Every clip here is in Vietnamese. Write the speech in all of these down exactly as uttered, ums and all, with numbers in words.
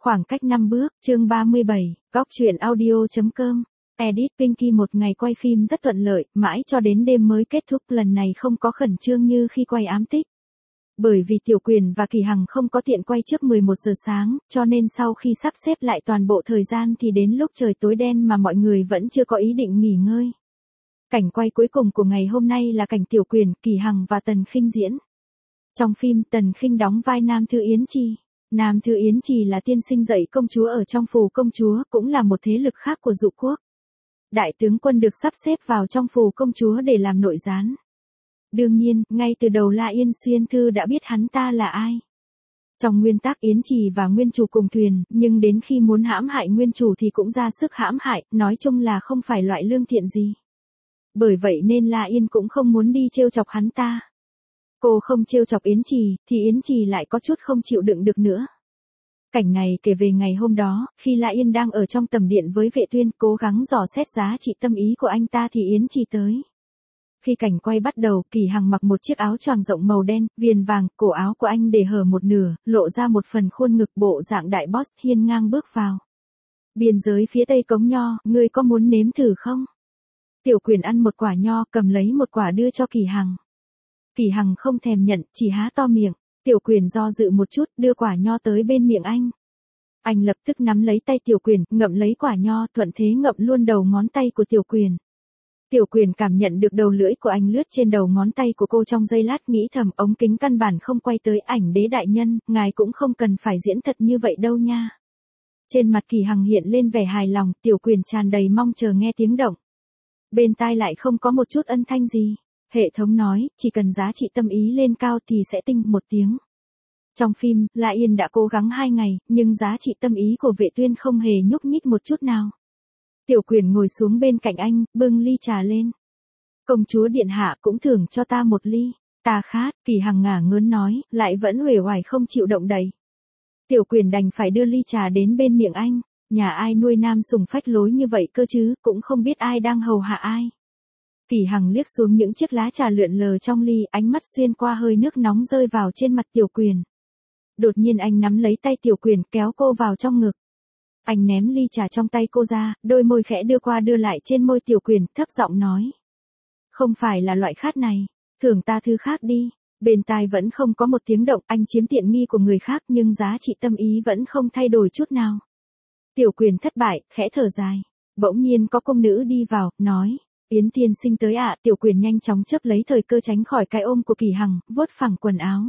Khoảng cách năm bước, chương ba mươi bảy, góc truyện audio.com. Edit Pinky một ngày quay phim rất thuận lợi, mãi cho đến đêm mới kết thúc, lần này không có khẩn trương như khi quay Ám Tích. Bởi vì Tiểu Quyền và Kỳ Hằng không có tiện quay trước mười một giờ sáng, cho nên sau khi sắp xếp lại toàn bộ thời gian thì đến lúc trời tối đen mà mọi người vẫn chưa có ý định nghỉ ngơi. Cảnh quay cuối cùng của ngày hôm nay là cảnh Tiểu Quyền, Kỳ Hằng và Tần Khinh diễn. Trong phim, Tần Khinh đóng vai Nam Thư Yến Chi. Nam Thư Yến Trì là tiên sinh dạy công chúa ở trong phủ công chúa, cũng là một thế lực khác của Dụ quốc. Đại tướng quân được sắp xếp vào trong phủ công chúa để làm nội gián. Đương nhiên, ngay từ đầu La Yên Xuyên Thư đã biết hắn ta là ai. Trong nguyên tắc Yến Trì và Nguyên Chủ cùng thuyền, nhưng đến khi muốn hãm hại Nguyên Chủ thì cũng ra sức hãm hại, nói chung là không phải loại lương thiện gì. Bởi vậy nên La Yên cũng không muốn đi trêu chọc hắn ta. Cô không trêu chọc Yến Trì, thì Yến Trì lại có chút không chịu đựng được nữa. Cảnh này kể về ngày hôm đó, khi La Yên đang ở trong tầm điện với Vệ Tuyên, cố gắng dò xét giá trị tâm ý của anh ta thì Yến Trì tới. Khi cảnh quay bắt đầu, Kỳ Hằng mặc một chiếc áo choàng rộng màu đen, viền vàng, cổ áo của anh để hở một nửa, lộ ra một phần khuôn ngực, bộ dạng đại boss, hiên ngang bước vào. Biên giới phía tây cống nho, ngươi có muốn nếm thử không? Tiểu Quyền ăn một quả nho, cầm lấy một quả đưa cho Kỳ Hằng. Kỳ Hằng không thèm nhận, chỉ há to miệng. Tiểu Quyền do dự một chút, đưa quả nho tới bên miệng anh. Anh lập tức nắm lấy tay Tiểu Quyền, ngậm lấy quả nho, thuận thế ngậm luôn đầu ngón tay của Tiểu Quyền. Tiểu Quyền cảm nhận được đầu lưỡi của anh lướt trên đầu ngón tay của cô trong giây lát, nghĩ thầm ống kính căn bản không quay tới ảnh đế đại nhân, ngài cũng không cần phải diễn thật như vậy đâu nha. Trên mặt Kỳ Hằng hiện lên vẻ hài lòng, Tiểu Quyền tràn đầy mong chờ nghe tiếng động. Bên tai lại không có một chút âm thanh gì. Hệ thống nói, chỉ cần giá trị tâm ý lên cao thì sẽ tinh một tiếng. Trong phim, La Yên đã cố gắng hai ngày, nhưng giá trị tâm ý của Vệ Tuyên không hề nhúc nhích một chút nào. Tiểu Quyền ngồi xuống bên cạnh anh, bưng ly trà lên. Công chúa điện hạ cũng thưởng cho ta một ly. Ta khát, Kỳ Hằng ngả ngớn nói, lại vẫn uể oải không chịu động đậy. Tiểu Quyền đành phải đưa ly trà đến bên miệng anh. Nhà ai nuôi nam sùng phách lối như vậy cơ chứ, cũng không biết ai đang hầu hạ ai. Kỳ Hằng liếc xuống những chiếc lá trà lượn lờ trong ly, ánh mắt xuyên qua hơi nước nóng rơi vào trên mặt Tiểu Quyền. Đột nhiên anh nắm lấy tay Tiểu Quyền, kéo cô vào trong ngực. Anh ném ly trà trong tay cô ra, đôi môi khẽ đưa qua đưa lại trên môi Tiểu Quyền, thấp giọng nói. Không phải là loại khát này, thưởng ta thứ khác đi. Bên tai vẫn không có một tiếng động, anh chiếm tiện nghi của người khác nhưng giá trị tâm ý vẫn không thay đổi chút nào. Tiểu Quyền thất bại, khẽ thở dài. Bỗng nhiên có công nữ đi vào, nói. Yến tiên sinh tới ạ. Tiểu Quyền nhanh chóng chấp lấy thời cơ tránh khỏi cái ôm của Kỳ Hằng, vuốt phẳng quần áo.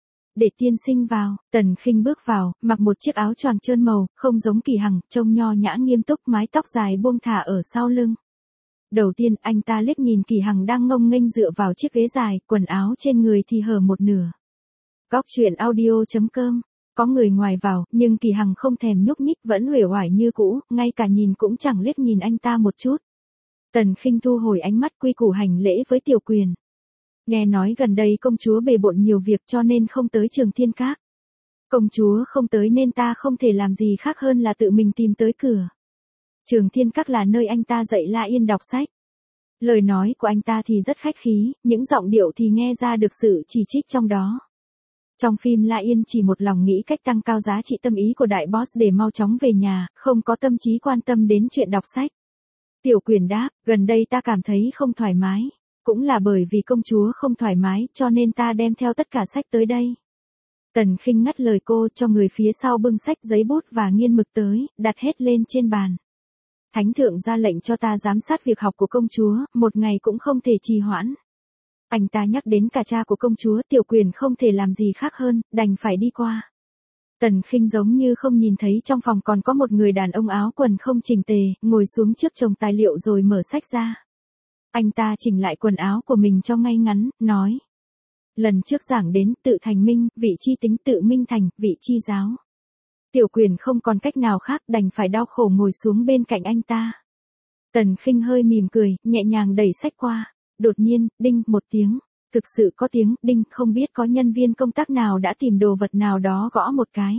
Để tiên sinh vào. Tần Khinh bước vào, mặc một chiếc áo choàng trơn màu, không giống Kỳ Hằng, trông nho nhã nghiêm túc, mái tóc dài buông thả ở sau lưng. Đầu tiên, anh ta liếc nhìn Kỳ Hằng đang ngông nghênh dựa vào chiếc ghế dài, quần áo trên người thì hở một nửa. Góc truyện audio.com. Có người ngoài vào, nhưng Kỳ Hằng không thèm nhúc nhích, vẫn uể oải như cũ, ngay cả nhìn cũng chẳng liếc nhìn anh ta một chút. Tần Khinh thu hồi ánh mắt, quy củ hành lễ với Tiểu Quyền. Nghe nói gần đây công chúa bề bộn nhiều việc cho nên không tới Trường Thiên Các. Công chúa không tới nên ta không thể làm gì khác hơn là tự mình tìm tới cửa. Trường Thiên Các là nơi anh ta dạy La Yên đọc sách. Lời nói của anh ta thì rất khách khí, những giọng điệu thì nghe ra được sự chỉ trích trong đó. Trong phim La Yên chỉ một lòng nghĩ cách tăng cao giá trị tâm ý của đại boss để mau chóng về nhà, không có tâm trí quan tâm đến chuyện đọc sách. Tiểu Quyền đáp, gần đây ta cảm thấy không thoải mái. Cũng là bởi vì công chúa không thoải mái cho nên ta đem theo tất cả sách tới đây. Tần Khinh ngắt lời cô, cho người phía sau bưng sách, giấy bút và nghiên mực tới, đặt hết lên trên bàn. Thánh thượng ra lệnh cho ta giám sát việc học của công chúa, một ngày cũng không thể trì hoãn. Anh ta nhắc đến cả cha của công chúa, Tiểu Quyền không thể làm gì khác hơn, đành phải đi qua. Tần Khinh giống như không nhìn thấy trong phòng còn có một người đàn ông áo quần không chỉnh tề, ngồi xuống trước chồng tài liệu rồi mở sách ra. Anh ta chỉnh lại quần áo của mình cho ngay ngắn, nói. Lần trước giảng đến tự thành minh, vị chi tính tự minh thành, vị chi giáo. Tiểu Quyền không còn cách nào khác, đành phải đau khổ ngồi xuống bên cạnh anh ta. Tần Khinh hơi mỉm cười, nhẹ nhàng đẩy sách qua. Đột nhiên, đinh một tiếng. Thực sự có tiếng đinh, không biết có nhân viên công tác nào đã tìm đồ vật nào đó gõ một cái.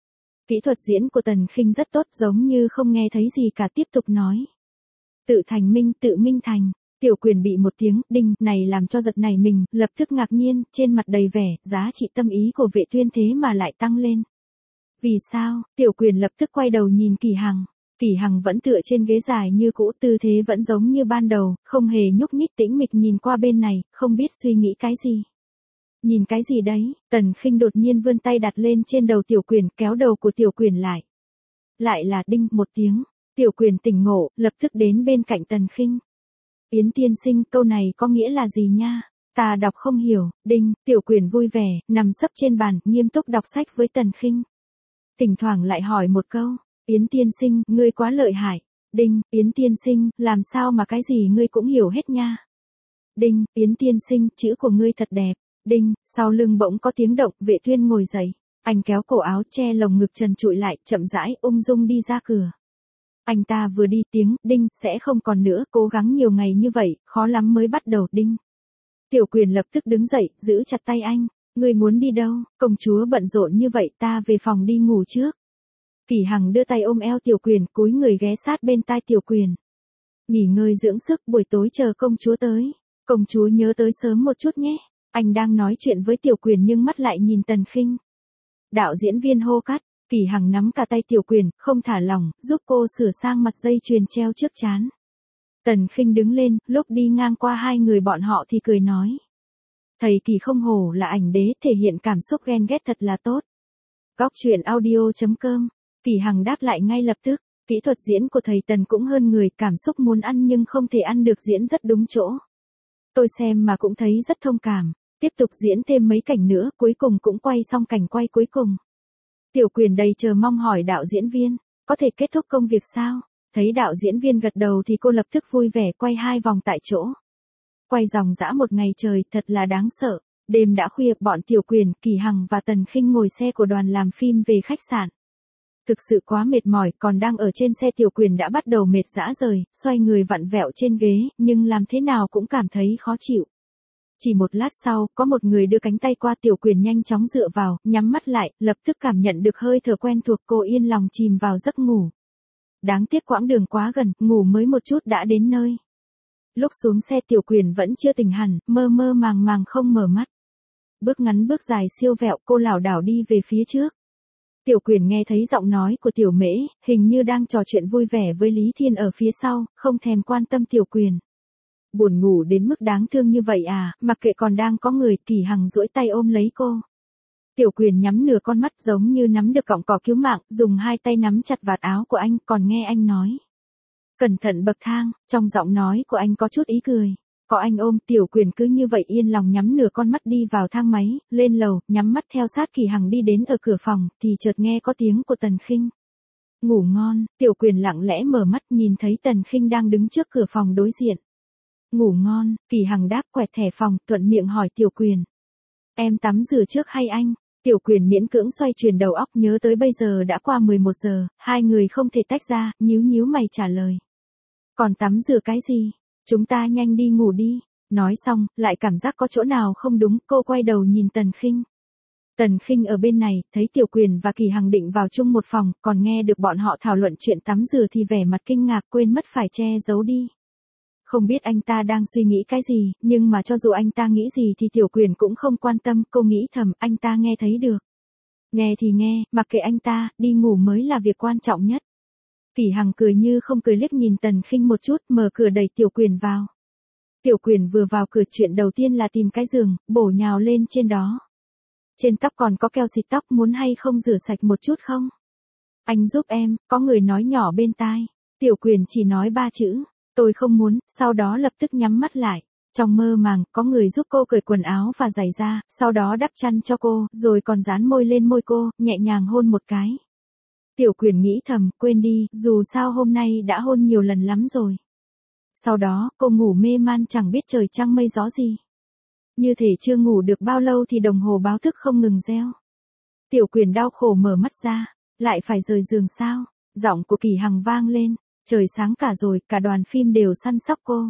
Kỹ thuật diễn của Tần Khinh rất tốt, giống như không nghe thấy gì cả, tiếp tục nói. Tự thành minh, tự minh thành. Tiểu Quyền bị một tiếng đinh này làm cho giật nảy mình, lập tức ngạc nhiên, trên mặt đầy vẻ, giá trị tâm ý của Vệ Tuyên thế mà lại tăng lên. Vì sao? Tiểu Quyền lập tức quay đầu nhìn Kỳ Hằng. Kỳ Hằng vẫn tựa trên ghế dài như cũ, tư thế vẫn giống như ban đầu, không hề nhúc nhích, tĩnh mịch nhìn qua bên này, không biết suy nghĩ cái gì. Nhìn cái gì đấy? Tần Khinh đột nhiên vươn tay đặt lên trên đầu Tiểu Quyền, kéo đầu của Tiểu Quyền lại. Lại là đinh một tiếng, Tiểu Quyền tỉnh ngộ, lập tức đến bên cạnh Tần Khinh. Yến tiên sinh, câu này có nghĩa là gì nha? Ta đọc không hiểu. Đinh. Tiểu Quyền vui vẻ, nằm sấp trên bàn, nghiêm túc đọc sách với Tần Khinh. Thỉnh thoảng lại hỏi một câu. Yến tiên sinh, ngươi quá lợi hại. Đinh. Yến tiên sinh, làm sao mà cái gì ngươi cũng hiểu hết nha. Đinh. Yến tiên sinh, chữ của ngươi thật đẹp. Đinh. Sau lưng bỗng có tiếng động, Vệ Tuyên ngồi dậy. Anh kéo cổ áo che lồng ngực trần trụi lại, chậm rãi, ung dung đi ra cửa. Anh ta vừa đi tiếng, đinh, sẽ không còn nữa, cố gắng nhiều ngày như vậy, khó lắm mới bắt đầu, đinh. Tiểu Quyền lập tức đứng dậy, giữ chặt tay anh. Ngươi muốn đi đâu? Công chúa bận rộn như vậy, ta về phòng đi ngủ trước. Kỳ Hằng đưa tay ôm eo Tiểu Quyền, cúi người ghé sát bên tai Tiểu Quyền. Nghỉ ngơi dưỡng sức, buổi tối chờ công chúa tới. Công chúa nhớ tới sớm một chút nhé. Anh đang nói chuyện với Tiểu Quyền nhưng mắt lại nhìn Tần Khinh. Đạo diễn viên hô cắt. Kỳ Hằng nắm cả tay Tiểu Quyền, không thả lỏng, giúp cô sửa sang mặt dây chuyền treo trước trán. Tần Khinh đứng lên, lúc đi ngang qua hai người bọn họ thì cười nói. Thầy Kỳ không hổ là ảnh đế, thể hiện cảm xúc ghen ghét thật là tốt. Góc truyện audio chấm com. Kỳ Hằng đáp lại ngay lập tức. Kỹ thuật diễn của thầy Tần cũng hơn người, cảm xúc muốn ăn nhưng không thể ăn được, diễn rất đúng chỗ. Tôi xem mà cũng thấy rất thông cảm. Tiếp tục diễn thêm mấy cảnh nữa, cuối cùng cũng quay xong cảnh quay cuối cùng. Tiểu Quyền đầy chờ mong hỏi đạo diễn viên, có thể kết thúc công việc sao? Thấy đạo diễn viên gật đầu thì cô lập tức vui vẻ quay hai vòng tại chỗ. Quay dòng dã một ngày trời, thật là đáng sợ. Đêm đã khuya, bọn Tiểu Quyền, Kỳ Hằng và Tần Khinh ngồi xe của đoàn làm phim về khách sạn. Thực sự quá mệt mỏi, còn đang ở trên xe Tiểu Quyền đã bắt đầu mệt rã rời, xoay người vặn vẹo trên ghế, nhưng làm thế nào cũng cảm thấy khó chịu. Chỉ một lát sau, có một người đưa cánh tay qua, Tiểu Quyền nhanh chóng dựa vào, nhắm mắt lại, lập tức cảm nhận được hơi thở quen thuộc, cô yên lòng chìm vào giấc ngủ. Đáng tiếc quãng đường quá gần, ngủ mới một chút đã đến nơi. Lúc xuống xe Tiểu Quyền vẫn chưa tỉnh hẳn, mơ mơ màng màng không mở mắt. Bước ngắn bước dài siêu vẹo, cô lảo đảo đi về phía trước. Tiểu Quyền nghe thấy giọng nói của Tiểu Mễ, hình như đang trò chuyện vui vẻ với Lý Thiên ở phía sau, không thèm quan tâm Tiểu Quyền. Buồn ngủ đến mức đáng thương như vậy à, mặc kệ còn đang có người, Kỳ Hằng duỗi tay ôm lấy cô. Tiểu Quyền nhắm nửa con mắt giống như nắm được cọng cỏ cứu mạng, dùng hai tay nắm chặt vạt áo của anh, còn nghe anh nói. Cẩn thận bậc thang, trong giọng nói của anh có chút ý cười. Có anh ôm, Tiểu Quyền cứ như vậy yên lòng nhắm nửa con mắt đi vào thang máy, lên lầu, nhắm mắt theo sát Kỳ Hằng đi đến ở cửa phòng, thì chợt nghe có tiếng của Tần Khinh. Ngủ ngon, Tiểu Quyền lặng lẽ mở mắt nhìn thấy Tần Khinh đang đứng trước cửa phòng đối diện. Ngủ ngon, Kỳ Hằng đáp, quẹt thẻ phòng, thuận miệng hỏi Tiểu Quyền. Em tắm rửa trước hay anh? Tiểu Quyền miễn cưỡng xoay chuyển đầu óc, nhớ tới bây giờ đã qua mười một giờ, hai người không thể tách ra, nhíu nhíu mày trả lời. Còn tắm rửa cái gì? Chúng ta nhanh đi ngủ đi. Nói xong, lại cảm giác có chỗ nào không đúng, cô quay đầu nhìn Tần Khinh. Tần Khinh ở bên này, thấy Tiểu Quyền và Kỳ Hằng định vào chung một phòng, còn nghe được bọn họ thảo luận chuyện tắm rửa thì vẻ mặt kinh ngạc, quên mất phải che giấu đi. Không biết anh ta đang suy nghĩ cái gì, nhưng mà cho dù anh ta nghĩ gì thì Tiểu Quyền cũng không quan tâm, cô nghĩ thầm, anh ta nghe thấy được. Nghe thì nghe, mặc kệ anh ta, đi ngủ mới là việc quan trọng nhất. Kỳ Hằng cười như không cười liếc nhìn Tần Khinh một chút, mở cửa đẩy Tiểu Quyền vào. Tiểu Quyền vừa vào cửa, chuyện đầu tiên là tìm cái giường, bổ nhào lên trên đó. Trên tóc còn có keo xịt tóc, muốn hay không rửa sạch một chút không? Anh giúp em, có người nói nhỏ bên tai. Tiểu Quyền chỉ nói ba chữ. Tôi không muốn, sau đó lập tức nhắm mắt lại. Trong mơ màng, có người giúp cô cởi quần áo và giày ra, sau đó đắp chăn cho cô, rồi còn dán môi lên môi cô, nhẹ nhàng hôn một cái. Tiểu Quyền nghĩ thầm, quên đi, dù sao hôm nay đã hôn nhiều lần lắm rồi. Sau đó, cô ngủ mê man chẳng biết trời trăng mây gió gì. Như thể chưa ngủ được bao lâu thì đồng hồ báo thức không ngừng reo. Tiểu Quyền đau khổ mở mắt ra, lại phải rời giường sao? Giọng của Kỳ Hằng vang lên. Trời sáng cả rồi, cả đoàn phim đều săn sóc cô.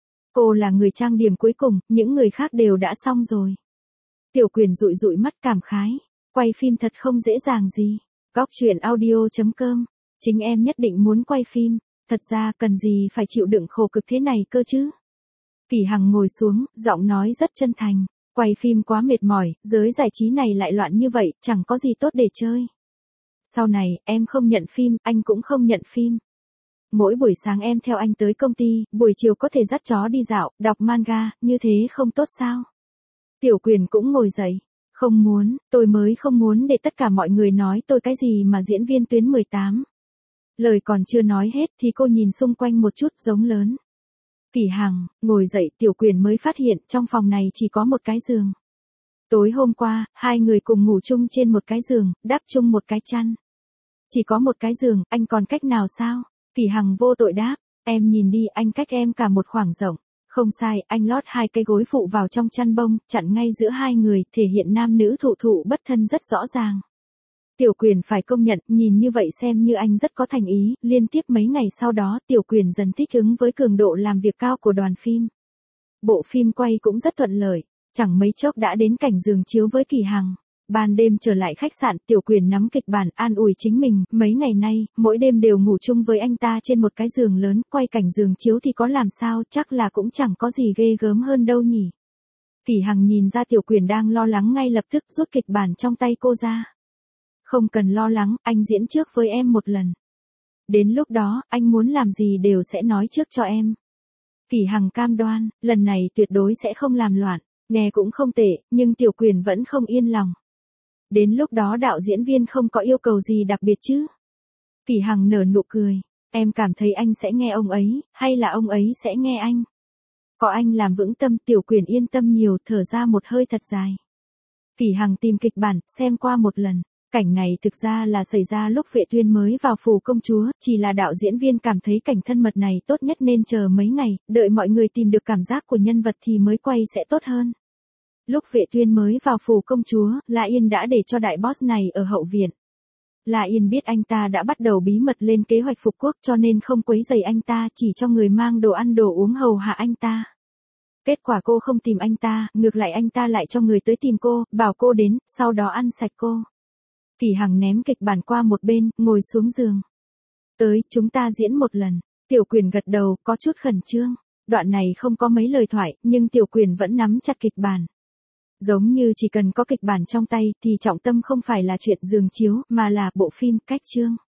Cô là người trang điểm cuối cùng, những người khác đều đã xong rồi. Tiểu Quyền dụi dụi mắt cảm khái. Quay phim thật không dễ dàng gì. Góc truyện audio chấm com. Chính em nhất định muốn quay phim. Thật ra cần gì phải chịu đựng khổ cực thế này cơ chứ. Kỳ Hằng ngồi xuống, giọng nói rất chân thành. Quay phim quá mệt mỏi, giới giải trí này lại loạn như vậy, chẳng có gì tốt để chơi. Sau này, em không nhận phim, anh cũng không nhận phim. Mỗi buổi sáng em theo anh tới công ty, buổi chiều có thể dắt chó đi dạo, đọc manga, như thế không tốt sao? Tiểu Quyền cũng ngồi dậy. Không muốn, tôi mới không muốn để tất cả mọi người nói tôi cái gì mà diễn viên tuyến mười tám. Lời còn chưa nói hết thì cô nhìn xung quanh một chút giống lớn. Kỷ Hằng, ngồi dậy, Tiểu Quyền mới phát hiện trong phòng này chỉ có một cái giường. Tối hôm qua, hai người cùng ngủ chung trên một cái giường, đắp chung một cái chăn. Chỉ có một cái giường, anh còn cách nào sao? Kỷ Hằng vô tội đáp, em nhìn đi, anh cách em cả một khoảng rộng. Không sai, anh lót hai cái gối phụ vào trong chăn bông, chặn ngay giữa hai người, thể hiện nam nữ thụ thụ bất thân rất rõ ràng. Tiểu Quyền phải công nhận, nhìn như vậy xem như anh rất có thành ý, liên tiếp mấy ngày sau đó, Tiểu Quyền dần thích ứng với cường độ làm việc cao của đoàn phim. Bộ phim quay cũng rất thuận lợi, chẳng mấy chốc đã đến cảnh giường chiếu với Kỷ Hằng. Ban đêm trở lại khách sạn, Tiểu Quyền nắm kịch bản an ủi chính mình, mấy ngày nay, mỗi đêm đều ngủ chung với anh ta trên một cái giường lớn, quay cảnh giường chiếu thì có làm sao, chắc là cũng chẳng có gì ghê gớm hơn đâu nhỉ. Kỷ Hằng nhìn ra Tiểu Quyền đang lo lắng ngay lập tức rút kịch bản trong tay cô ra. Không cần lo lắng, anh diễn trước với em một lần. Đến lúc đó, anh muốn làm gì đều sẽ nói trước cho em. Kỷ Hằng cam đoan, lần này tuyệt đối sẽ không làm loạn, nghe cũng không tệ, nhưng Tiểu Quyền vẫn không yên lòng. Đến lúc đó đạo diễn viên không có yêu cầu gì đặc biệt chứ? Kỷ Hằng nở nụ cười, em cảm thấy anh sẽ nghe ông ấy, hay là ông ấy sẽ nghe anh? Có anh làm vững tâm, Tiểu Quyền yên tâm nhiều, thở ra một hơi thật dài. Kỷ Hằng tìm kịch bản, xem qua một lần. Cảnh này thực ra là xảy ra lúc Vệ Tuyên mới vào phủ công chúa, chỉ là đạo diễn viên cảm thấy cảnh thân mật này tốt nhất nên chờ mấy ngày, đợi mọi người tìm được cảm giác của nhân vật thì mới quay sẽ tốt hơn. Lúc Vệ Tuyên mới vào phủ công chúa, La Yên đã để cho đại boss này ở hậu viện. La Yên biết anh ta đã bắt đầu bí mật lên kế hoạch phục quốc cho nên không quấy rầy anh ta, chỉ cho người mang đồ ăn đồ uống hầu hạ anh ta. Kết quả cô không tìm anh ta, ngược lại anh ta lại cho người tới tìm cô, bảo cô đến, sau đó ăn sạch cô. Kỷ Hằng ném kịch bản qua một bên, ngồi xuống giường. Tới, chúng ta diễn một lần. Tiểu Quyền gật đầu, có chút khẩn trương. Đoạn này không có mấy lời thoại, nhưng Tiểu Quyền vẫn nắm chặt kịch bản. Giống như chỉ cần có kịch bản trong tay thì trọng tâm không phải là chuyện giường chiếu, mà là bộ phim, cách chương.